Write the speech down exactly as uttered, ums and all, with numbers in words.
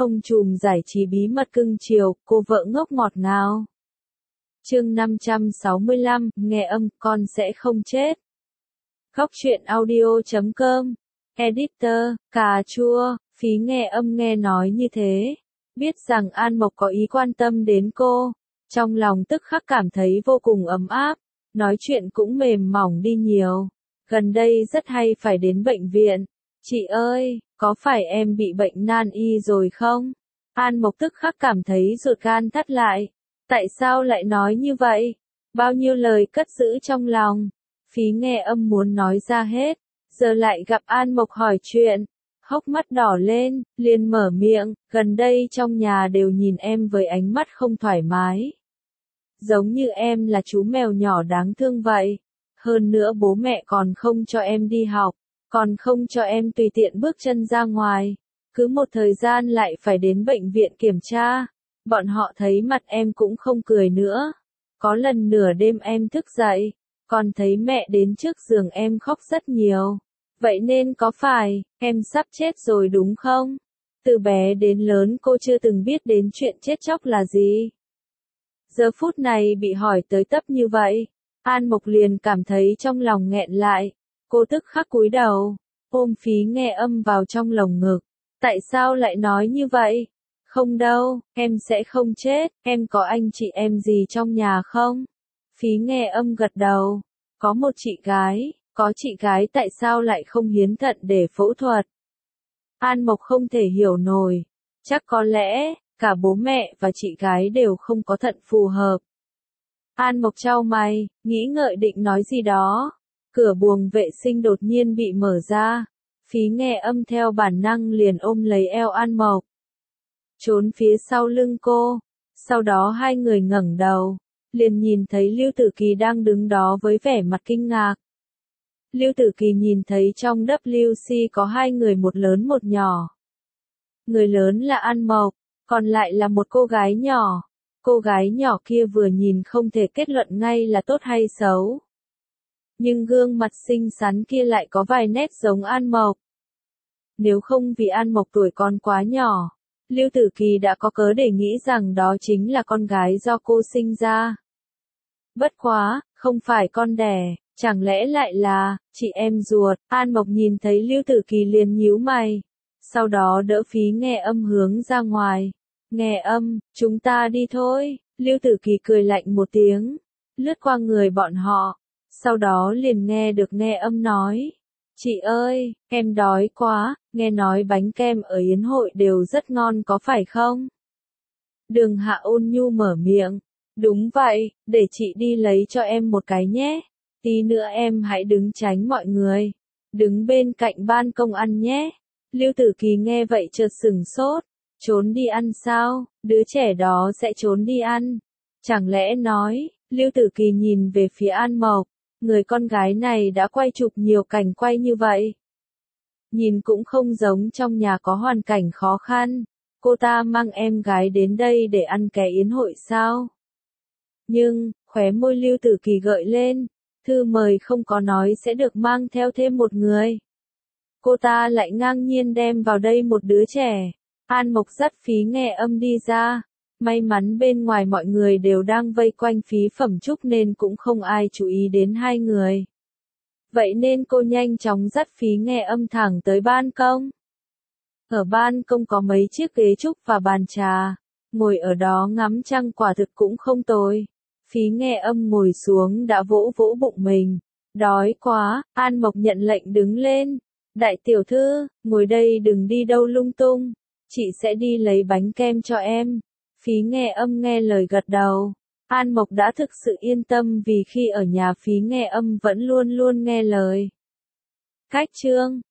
Ông trùm giải trí bí mật cưng chiều, cô vợ ngốc ngọt ngào. Chương năm trăm sáu mươi lăm, nghe âm, con sẽ không chết. Góc truyện audio chấm com. Editor, cà chua, phí nghe âm nghe nói như thế. Biết rằng An Mộc có ý quan tâm đến cô. Trong lòng tức khắc cảm thấy vô cùng ấm áp. Nói chuyện cũng mềm mỏng đi nhiều. Gần đây rất hay phải đến bệnh viện. Chị ơi, có phải em bị bệnh nan y rồi không? An Mộc tức khắc cảm thấy ruột gan thắt lại. Tại sao lại nói như vậy? Bao nhiêu lời cất giữ trong lòng. Phí nghe âm muốn nói ra hết. Giờ lại gặp An Mộc hỏi chuyện. Hốc mắt đỏ lên, liền mở miệng. Gần đây trong nhà đều nhìn em với ánh mắt không thoải mái. Giống như em là chú mèo nhỏ đáng thương vậy. Hơn nữa bố mẹ còn không cho em đi học. Còn không cho em tùy tiện bước chân ra ngoài. Cứ một thời gian lại phải đến bệnh viện kiểm tra. Bọn họ thấy mặt em cũng không cười nữa. Có lần nửa đêm em thức dậy. Còn thấy mẹ đến trước giường em khóc rất nhiều. Vậy nên có phải, em sắp chết rồi đúng không? Từ bé đến lớn cô chưa từng biết đến chuyện chết chóc là gì. Giờ phút này bị hỏi tới tấp như vậy. An Mộc liền cảm thấy trong lòng nghẹn lại. Cô tức khắc cúi đầu, ôm phí nghe âm vào trong lồng ngực. Tại sao lại nói như vậy? Không đâu, em sẽ không chết, em có anh chị em gì trong nhà không? Phí nghe âm gật đầu, có một chị gái, có chị gái tại sao lại không hiến thận để phẫu thuật? An Mộc không thể hiểu nổi, chắc có lẽ, cả bố mẹ và chị gái đều không có thận phù hợp. An Mộc chau mày, nghĩ ngợi định nói gì đó. Cửa buồng vệ sinh đột nhiên bị mở ra. Phí nghe âm theo bản năng liền ôm lấy eo An Mộc. Trốn phía sau lưng cô. Sau đó hai người ngẩng đầu. Liền nhìn thấy Lưu Tử Kỳ đang đứng đó với vẻ mặt kinh ngạc. Lưu Tử Kỳ nhìn thấy trong W C có hai người một lớn một nhỏ. Người lớn là An Mộc, còn lại là một cô gái nhỏ. Cô gái nhỏ kia vừa nhìn không thể kết luận ngay là tốt hay xấu. Nhưng gương mặt xinh xắn kia lại có vài nét giống An Mộc. Nếu không vì An Mộc tuổi còn quá nhỏ, Lưu Tử Kỳ đã có cớ để nghĩ rằng đó chính là con gái do cô sinh ra. Bất quá, không phải con đẻ, chẳng lẽ lại là chị em ruột? An Mộc nhìn thấy Lưu Tử Kỳ liền nhíu mày, sau đó đỡ phí nghe âm hướng ra ngoài. Nghe âm, chúng ta đi thôi. Lưu Tử Kỳ cười lạnh một tiếng, lướt qua người bọn họ. Sau đó liền nghe được nghe âm nói. Chị ơi, em đói quá, nghe nói bánh kem ở yến hội đều rất ngon có phải không? Đường Hạ ôn nhu mở miệng. Đúng vậy, để chị đi lấy cho em một cái nhé. Tí nữa em hãy đứng tránh mọi người. Đứng bên cạnh ban công ăn nhé. Lưu Tử Kỳ nghe vậy chợt sửng sốt. Trốn đi ăn sao? Đứa trẻ đó sẽ trốn đi ăn. Chẳng lẽ nói, Lưu Tử Kỳ nhìn về phía An Mộc. Người con gái này đã quay chụp nhiều cảnh quay như vậy. Nhìn cũng không giống trong nhà có hoàn cảnh khó khăn. Cô ta mang em gái đến đây để ăn cái yến hội sao? Nhưng, khóe môi Lưu Tử Kỳ gợi lên. Thư mời không có nói sẽ được mang theo thêm một người. Cô ta lại ngang nhiên đem vào đây một đứa trẻ. An Mộc dắt phí nghe âm đi ra. May mắn bên ngoài mọi người đều đang vây quanh phí phẩm trúc nên cũng không ai chú ý đến hai người. Vậy nên cô nhanh chóng dắt phí nghe âm thẳng tới ban công. Ở ban công có mấy chiếc ghế trúc và bàn trà. Ngồi ở đó ngắm trăng quả thực cũng không tồi. Phí nghe âm ngồi xuống đã vỗ vỗ bụng mình. Đói quá, An Mộc nhận lệnh đứng lên. Đại tiểu thư, ngồi đây đừng đi đâu lung tung. Chị sẽ đi lấy bánh kem cho em. Phí nghe âm nghe lời gật đầu. An Mộc đã thực sự yên tâm vì khi ở nhà phí nghe âm vẫn luôn luôn nghe lời. Cách chương